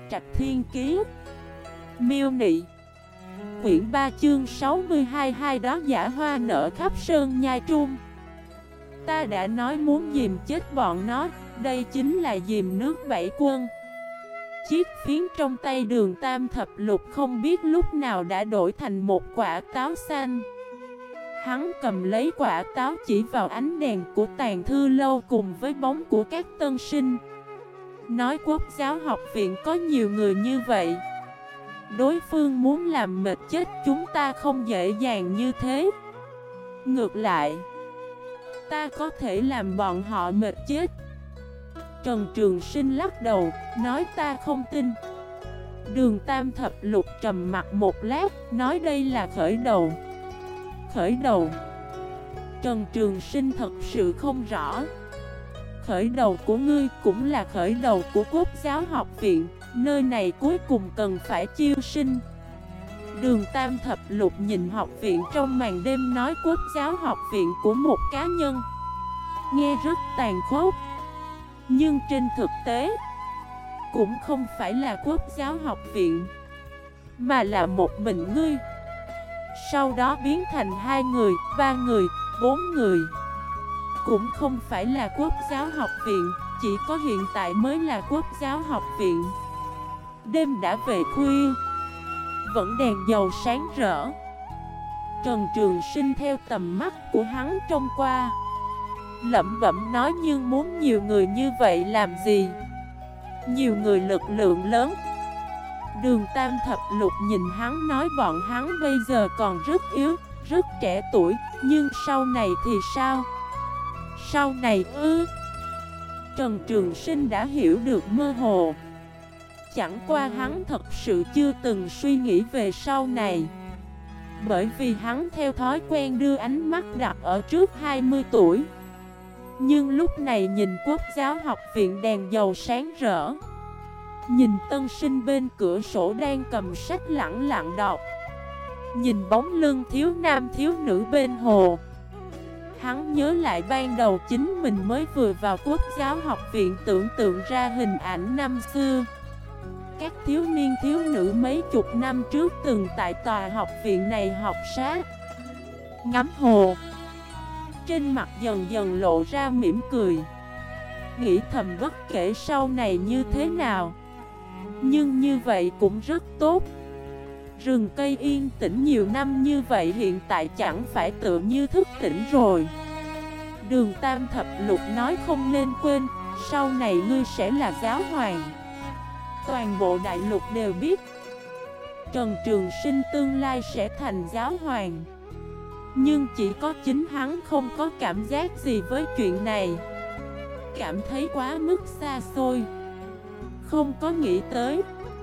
Trạch Thiên Kiế. Miêu Nị. Quyển 3 chương 62. Hai đó giả hoa nở khắp sơn nhai trung. Ta đã nói muốn dìm chết bọn nó. Đây chính là dìm nước bảy quân. Chiếc phiến trong tay Đường Tam Thập Lục không biết lúc nào đã đổi thành một quả táo xanh. Hắn cầm lấy quả táo chỉ vào ánh đèn của Tàng Thư Lâu cùng với bóng của các tân sinh. Nói Quốc giáo học viện có nhiều người như vậy. Đối phương muốn làm mệt chết chúng ta không dễ dàng như thế. Ngược lại, ta có thể làm bọn họ mệt chết. Trần Trường Sinh lắc đầu, nói ta không tin. Đường Tam Thập Lục trầm mặt một lát, nói đây là khởi đầu. Khởi đầu? Trần Trường Sinh thật sự không rõ. Khởi đầu của ngươi cũng là khởi đầu của Quốc giáo học viện. Nơi này cuối cùng cần phải chiêu sinh. Đường Tam Thập Lục nhìn học viện trong màn đêm, nói Quốc giáo học viện của một cá nhân. Nghe rất tàn khốc, nhưng trên thực tế cũng không phải là Quốc giáo học viện, mà là một mình ngươi. Sau đó biến thành 2 người, 3 người, 4 người. Cũng không phải là Quốc giáo học viện, chỉ có hiện tại mới là Quốc giáo học viện. Đêm đã về khuya, vẫn đèn dầu sáng rỡ. Trần Trường Sinh theo tầm mắt của hắn trông qua, lẩm bẩm nói, nhưng muốn nhiều người như vậy làm gì? Nhiều người lực lượng lớn. Đường Tam Thập Lục nhìn hắn nói, bọn hắn bây giờ còn rất yếu, rất trẻ tuổi, nhưng sau này thì sao? Sau này ư? Trần Trường Sinh đã hiểu được mơ hồ. Chẳng qua hắn thật sự chưa từng suy nghĩ về sau này. Bởi vì hắn theo thói quen đưa ánh mắt đặt ở trước 20 tuổi. Nhưng lúc này nhìn Quốc giáo học viện đèn dầu sáng rỡ, nhìn tân sinh bên cửa sổ đang cầm sách lẳng lặng đọc, nhìn bóng lưng thiếu nam thiếu nữ bên hồ, hắn nhớ lại ban đầu chính mình mới vừa vào Quốc giáo học viện, tưởng tượng ra hình ảnh năm xưa. Các thiếu niên thiếu nữ mấy chục năm trước từng tại tòa học viện này học sát, ngắm hồ. Trên mặt dần dần lộ ra mỉm cười, nghĩ thầm bất kể sau này như thế nào, nhưng như vậy cũng rất tốt. Rừng cây yên tĩnh nhiều năm như vậy hiện tại chẳng phải tựa như thức tỉnh rồi. Đường Tam Thập Lục nói, không nên quên, sau này ngươi sẽ là giáo hoàng. Toàn bộ đại lục đều biết Trần Trường Sinh tương lai sẽ thành giáo hoàng. Nhưng chỉ có chính hắn không có cảm giác gì với chuyện này, cảm thấy quá mức xa xôi, không có nghĩ tới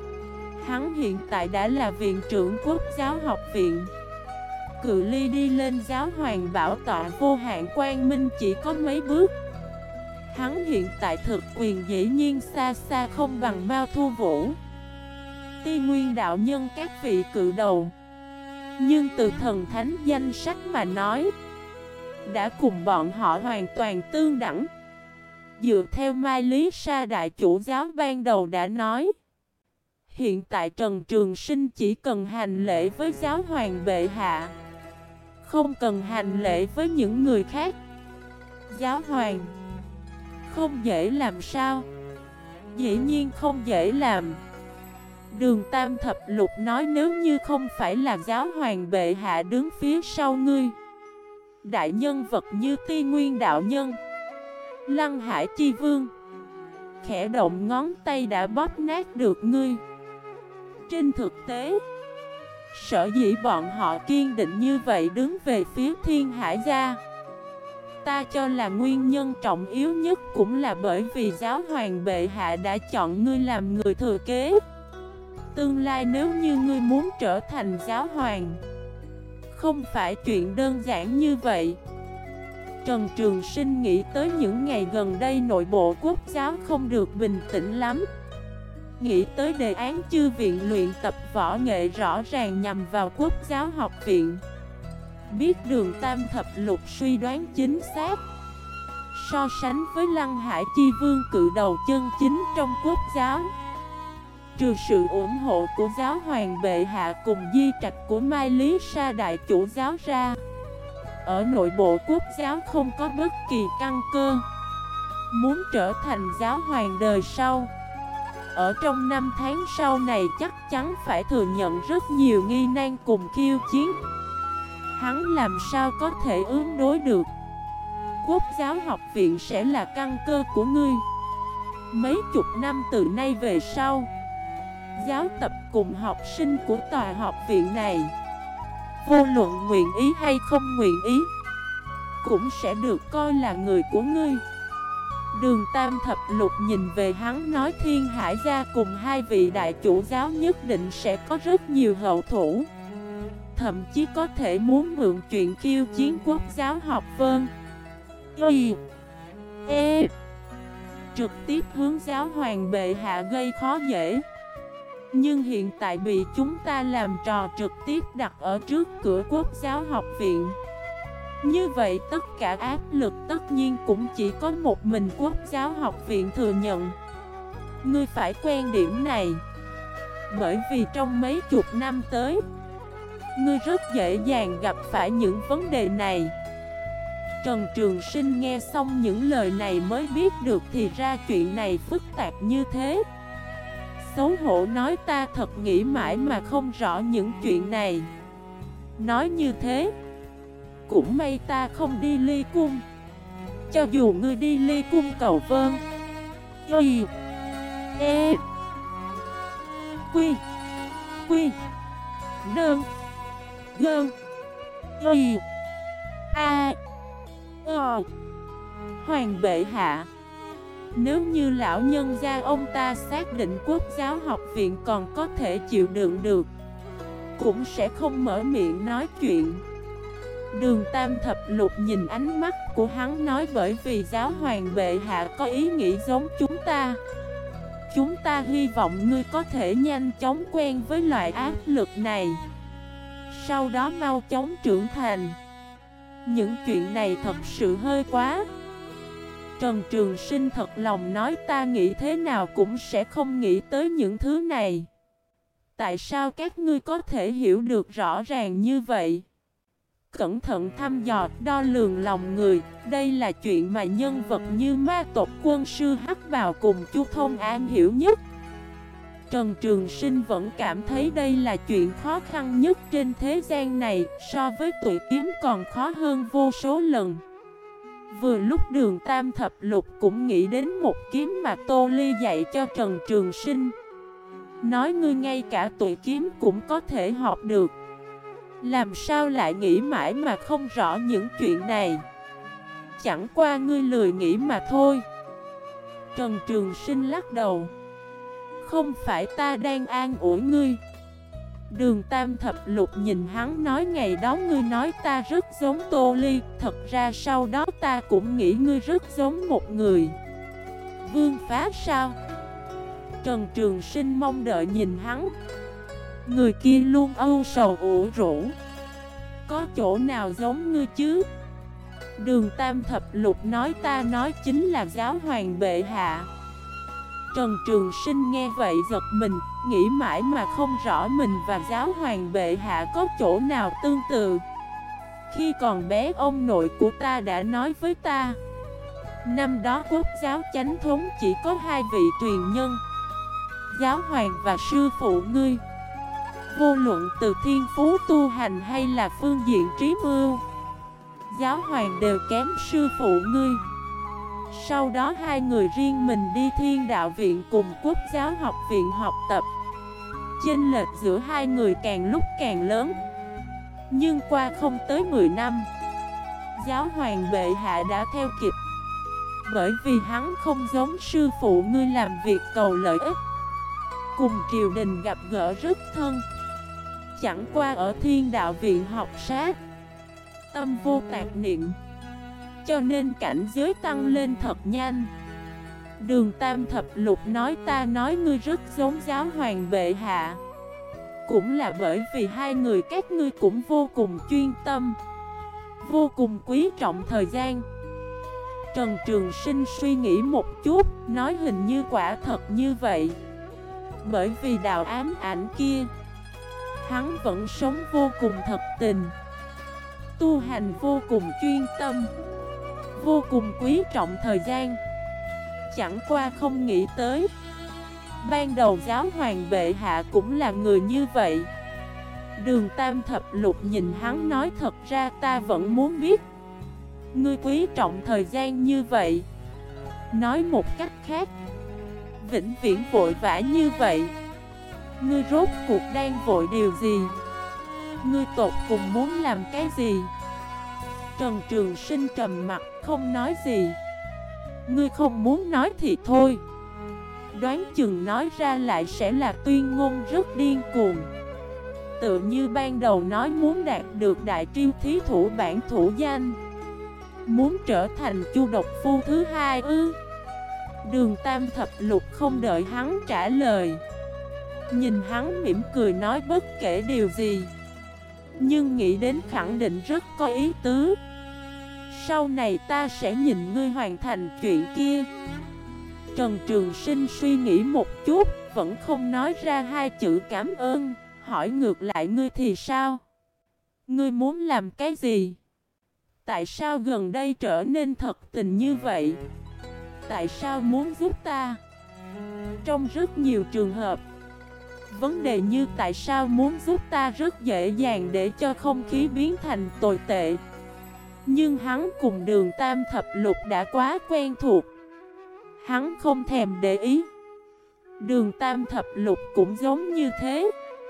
hắn hiện tại đã là viện trưởng Quốc giáo học viện. Cự ly đi lên giáo hoàng bảo tọa vô hạn quang minh chỉ có mấy bước. Hắn hiện tại thực quyền dĩ nhiên xa xa không bằng Mao Thu Vũ, Ti Nguyên đạo nhân các vị cự đầu. Nhưng từ thần thánh danh sách mà nói, đã cùng bọn họ hoàn toàn tương đẳng. Dựa theo Mai Lý Sa đại chủ giáo ban đầu đã nói, hiện tại Trần Trường Sinh chỉ cần hành lễ với giáo hoàng bệ hạ, không cần hành lễ với những người khác. Giáo hoàng không dễ làm sao? Dĩ nhiên không dễ làm. Đường Tam Thập Lục nói, nếu như không phải là giáo hoàng bệ hạ đứng phía sau ngươi, đại nhân vật như Ti Nguyên đạo nhân, Lăng Hải chi vương, khẽ động ngón tay đã bóp nát được ngươi. Trên thực tế, sở dĩ bọn họ kiên định như vậy đứng về phía Thiên Hải gia, ta cho là nguyên nhân trọng yếu nhất cũng là bởi vì giáo hoàng bệ hạ đã chọn ngươi làm người thừa kế. Tương lai nếu như ngươi muốn trở thành giáo hoàng, không phải chuyện đơn giản như vậy. Trần Trường Sinh nghĩ tới những ngày gần đây nội bộ Quốc giáo không được bình tĩnh lắm, nghĩ tới đề án chư viện luyện tập võ nghệ rõ ràng nhằm vào Quốc giáo học viện. Biết Đường Tam Thập Lục suy đoán chính xác. So sánh với Lăng Hải chi vương cự đầu chân chính trong Quốc giáo, Trừ sự ủng hộ của giáo hoàng bệ hạ cùng di trạch của Mai Lý Sa đại chủ giáo ra, ở nội bộ quốc giáo không có bất kỳ căn cơ. Muốn trở thành giáo hoàng đời sau, ở trong năm tháng sau này chắc chắn phải thừa nhận rất nhiều nghi nan cùng khiêu chiến. Hắn làm sao có thể ứng đối được? Quốc giáo học viện sẽ là căn cơ của ngươi. Mấy chục năm từ nay về sau, giáo tập cùng học sinh của tòa học viện này, vô luận nguyện ý hay không nguyện ý, cũng sẽ được coi là người của ngươi. Đường Tam Thập Lục nhìn về hắn nói Thiên Hải gia cùng hai vị đại chủ giáo nhất định sẽ có rất nhiều hậu thủ, thậm chí có thể muốn mượn chuyện khiêu chiến quốc giáo học Vân trực tiếp hướng giáo hoàng bệ hạ gây khó dễ. Nhưng hiện tại bị chúng ta làm trò trực tiếp đặt ở trước cửa quốc giáo học viện, như vậy tất cả áp lực tất nhiên cũng chỉ có một mình quốc giáo học viện thừa nhận. Ngươi phải quen điểm này, bởi vì trong mấy chục năm tới, ngươi rất dễ dàng gặp phải những vấn đề này. Trần Trường Sinh nghe xong những lời này mới biết được thì ra chuyện này phức tạp như thế. Xấu hổ nói ta thật nghĩ mãi mà không rõ những chuyện này. Nói như thế, cũng may ta không đi Ly Cung. Cho dù ngươi đi Ly Cung cầu Vân Quy Nương Gơn Hoàng bệ hạ, nếu như lão nhân gia ông ta xác định quốc giáo học viện còn có thể chịu đựng được, cũng sẽ không mở miệng nói chuyện. Đường Tam Thập Lục nhìn ánh mắt của hắn nói bởi vì giáo hoàng bệ hạ có ý nghĩ giống chúng ta. Chúng ta hy vọng ngươi có thể nhanh chóng quen với loại áp lực này, sau đó mau chóng trưởng thành. Những chuyện này thật sự hơi quá. Trần Trường Sinh thật lòng nói ta nghĩ thế nào cũng sẽ không nghĩ tới những thứ này. Tại sao các ngươi có thể hiểu được rõ ràng như vậy? Cẩn thận thăm dò, đo lường lòng người, đây là chuyện mà nhân vật như ma tộc quân sư Hắc Bào cùng Chu Thông An hiểu nhất. Trần Trường Sinh vẫn cảm thấy đây là chuyện khó khăn nhất trên thế gian này, so với Tụi Kiếm còn khó hơn vô số lần. Vừa lúc Đường Tam Thập Lục cũng nghĩ đến một kiếm mà Tô Ly dạy cho Trần Trường Sinh, nói ngươi ngay cả Tụi Kiếm cũng có thể học được, làm sao lại nghĩ mãi mà không rõ những chuyện này? Chẳng qua ngươi lười nghĩ mà thôi. Trần Trường Sinh lắc đầu. Không phải ta đang an ủi ngươi. Đường Tam Thập Lục nhìn hắn nói ngày đó ngươi nói ta rất giống Tô Ly, thật ra sau đó ta cũng nghĩ ngươi rất giống một người. Vương Phá sao? Trần Trường Sinh mong đợi nhìn hắn. Người kia luôn âu sầu ủ rũ, có chỗ nào giống ngươi chứ? Đường Tam Thập Lục nói ta nói chính là giáo hoàng bệ hạ. Trần Trường Sinh nghe vậy giật mình, nghĩ mãi mà không rõ mình và giáo hoàng bệ hạ có chỗ nào tương tự. Khi còn bé ông nội của ta đã nói với ta, năm đó quốc giáo chánh thống chỉ có hai vị truyền nhân, giáo hoàng và sư phụ ngươi. Vô luận từ thiên phú tu hành hay là phương diện trí mưu, giáo hoàng đều kém sư phụ ngươi. Sau đó hai người riêng mình đi Thiên Đạo Viện cùng Quốc giáo học viện học tập. Chênh lệch giữa hai người càng lúc càng lớn. Nhưng qua không tới 10 năm, giáo hoàng bệ hạ đã theo kịp. Bởi vì hắn không giống sư phụ ngươi làm việc cầu lợi ích, cùng triều đình gặp gỡ rất thân. Chẳng qua ở Thiên Đạo Viện học sát, tâm vô tạp niệm, cho nên cảnh giới tăng lên thật nhanh. Đường Tam Thập Lục nói ta nói ngươi rất giống giáo hoàng bệ hạ, cũng là bởi vì hai người các ngươi cũng vô cùng chuyên tâm, vô cùng quý trọng thời gian. Trần Trường Sinh suy nghĩ một chút, nói hình như quả thật như vậy. Bởi vì đạo ám ảnh kia, hắn vẫn sống vô cùng thật tình, tu hành vô cùng chuyên tâm, vô cùng quý trọng thời gian. Chẳng qua không nghĩ tới, ban đầu giáo hoàng bệ hạ cũng là người như vậy. Đường Tam Thập Lục nhìn hắn nói, thật ra ta vẫn muốn biết, ngươi quý trọng thời gian như vậy. Nói một cách khác, vĩnh viễn vội vã như vậy, ngươi rốt cuộc đang vội điều gì? Ngươi tột cùng muốn làm cái gì? Trần Trường Sinh trầm mặt không nói gì. Ngươi không muốn nói thì thôi, đoán chừng nói ra lại sẽ là tuyên ngôn rất điên cuồng. Tựa như ban đầu nói muốn đạt được đại triêu thí thủ bản thủ danh, muốn trở thành Chu độc phu thứ hai ư? Đường Tam Thập Lục không đợi hắn trả lời, nhìn hắn mỉm cười nói, bất kể điều gì, nhưng nghĩ đến khẳng định rất có ý tứ. Sau này ta sẽ nhìn ngươi hoàn thành chuyện kia. Trần Trường Sinh suy nghĩ một chút, vẫn không nói ra hai chữ cảm ơn, hỏi ngược lại, ngươi thì sao? Ngươi muốn làm cái gì? Tại sao gần đây trở nên thật tình như vậy? Tại sao muốn giúp ta? Trong rất nhiều trường hợp, vấn đề như tại sao muốn giúp ta rất dễ dàng để cho không khí biến thành tồi tệ. Nhưng hắn cùng Đường Tam Thập Lục đã quá quen thuộc, hắn không thèm để ý. Đường Tam Thập Lục cũng giống như thế.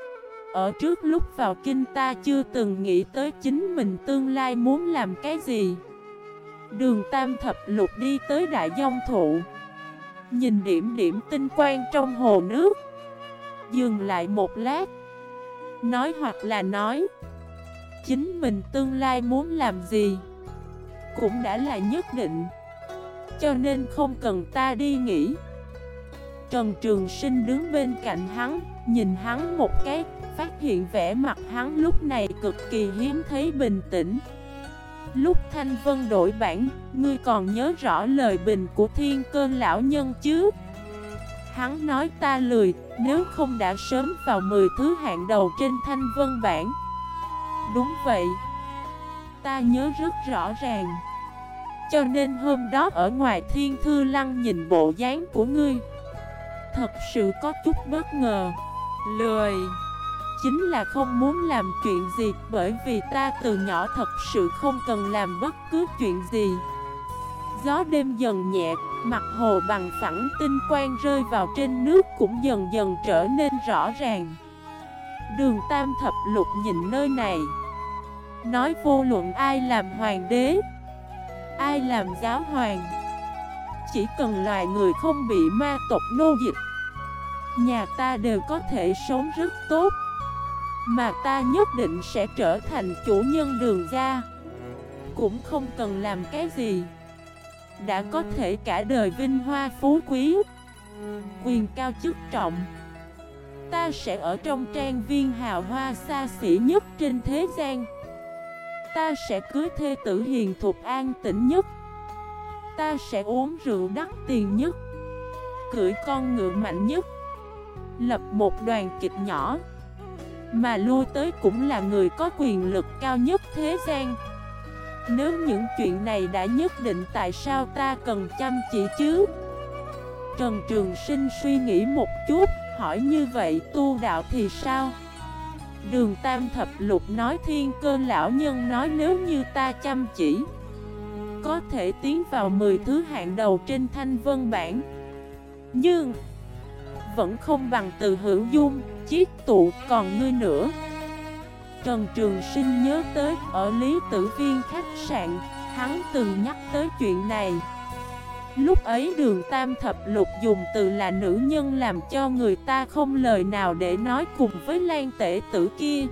Ở trước lúc vào kinh ta chưa từng nghĩ tới chính mình tương lai muốn làm cái gì. Đường Tam Thập Lục đi tới Đại Dông Thụ, nhìn điểm điểm tinh quang trong hồ nước, dừng lại một lát, nói, hoặc là nói, chính mình tương lai muốn làm gì cũng đã là nhất định, cho nên không cần ta đi nghĩ. Trần Trường Sinh đứng bên cạnh hắn, nhìn hắn một cái, phát hiện vẻ mặt hắn lúc này cực kỳ hiếm thấy bình tĩnh. Lúc Thanh Vân đổi bản, ngươi còn nhớ rõ lời bình của Thiên Cơ lão nhân chứ? Hắn nói, ta lười, nếu không đã sớm vào 10 thứ hạng đầu trên Thanh Vân bản. Đúng vậy, ta nhớ rất rõ ràng. Cho nên hôm đó ở ngoài Thiên Thư Lăng nhìn bộ dáng của ngươi, thật sự có chút bất ngờ. Lười chính là không muốn làm chuyện gì, bởi vì ta từ nhỏ thật sự không cần làm bất cứ chuyện gì. Gió đêm dần nhẹ, mặt hồ bằng phẳng, tinh quang rơi vào trên nước cũng dần dần trở nên rõ ràng. Đường Tam Thập Lục nhìn nơi này, nói, vô luận ai làm hoàng đế, ai làm giáo hoàng, chỉ cần loài người không bị ma tộc nô dịch, nhà ta đều có thể sống rất tốt. Mà ta nhất định sẽ trở thành chủ nhân Đường gia, cũng không cần làm cái gì, đã có thể cả đời vinh hoa phú quý, quyền cao chức trọng. Ta sẽ ở trong trang viên hào hoa xa xỉ nhất trên thế gian. Ta sẽ cưới thê tử hiền thục an tĩnh nhất. Ta sẽ uống rượu đắt tiền nhất, cưỡi con ngựa mạnh nhất, lập một đoàn kịch nhỏ, mà lui tới cũng là người có quyền lực cao nhất thế gian. Nếu những chuyện này đã nhất định, tại sao ta cần chăm chỉ chứ? Trần Trường Sinh suy nghĩ một chút, hỏi, như vậy tu đạo thì sao? Đường Tam Thập Lục nói, Thiên Cơ lão nhân nói, nếu như ta chăm chỉ, có thể tiến vào 10 thứ hạng đầu trên Thanh Vân bản. Nhưng vẫn không bằng Từ Hữu Dung, Chiết Tụ, còn ngươi nữa. Trần Trường Sinh nhớ tới, ở Lý Tử Viên khách sạn, hắn từng nhắc tới chuyện này. Lúc ấy Đường Tam Thập Lục dùng từ là nữ nhân làm cho người ta không lời nào để nói, cùng với Lan Tể Tử kia.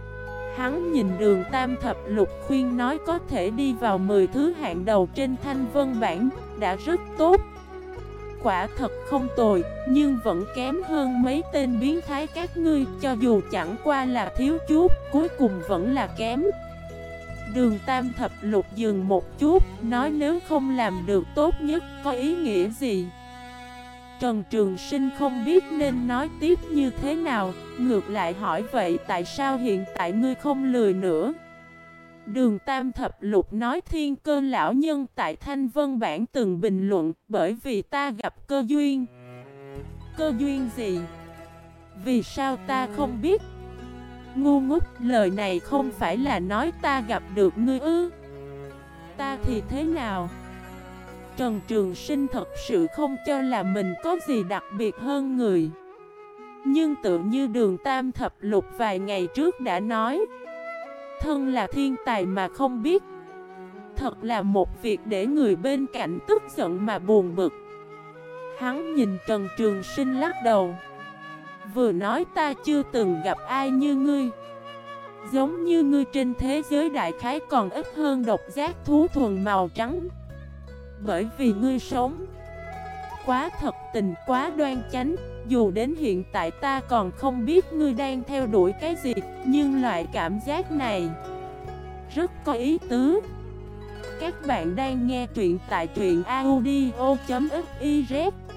Hắn nhìn Đường Tam Thập Lục khuyên nói có thể đi vào 10 thứ hạng đầu trên Thanh Vân bản, đã rất tốt. Quả thật không tồi, nhưng vẫn kém hơn mấy tên biến thái các ngươi, cho dù chẳng qua là thiếu chút, cuối cùng vẫn là kém. Đường Tam Thập Lục dừng một chút, nói, nếu không làm được tốt nhất, có ý nghĩa gì? Trần Trường Sinh không biết nên nói tiếp như thế nào, ngược lại hỏi vậy tại sao hiện tại ngươi không lười nữa? Đường Tam Thập Lục nói Thiên Cơ lão nhân tại Thanh Vân Bản từng bình luận, bởi vì ta gặp cơ duyên. Cơ duyên gì? Vì sao ta không biết? Ngu ngốc, lời này không phải là nói ta gặp được ngươi ư? Ta thì thế nào? Trần Trường Sinh thật sự không cho là mình có gì đặc biệt hơn người. Nhưng tự như Đường Tam Thập Lục vài ngày trước đã nói, thân là thiên tài mà không biết, thật là một việc để người bên cạnh tức giận mà buồn bực. Hắn nhìn Trần Trường Sinh lắc đầu, vừa nói ta chưa từng gặp ai như ngươi. Giống như ngươi trên thế giới đại khái còn ít hơn độc giác thú thuần màu trắng. Bởi vì ngươi sống quá thật tình, quá đoan chánh. Dù đến hiện tại ta còn không biết ngươi đang theo đuổi cái gì, nhưng loại cảm giác này rất có ý tứ. Các bạn đang nghe truyện tại truyện audio.fif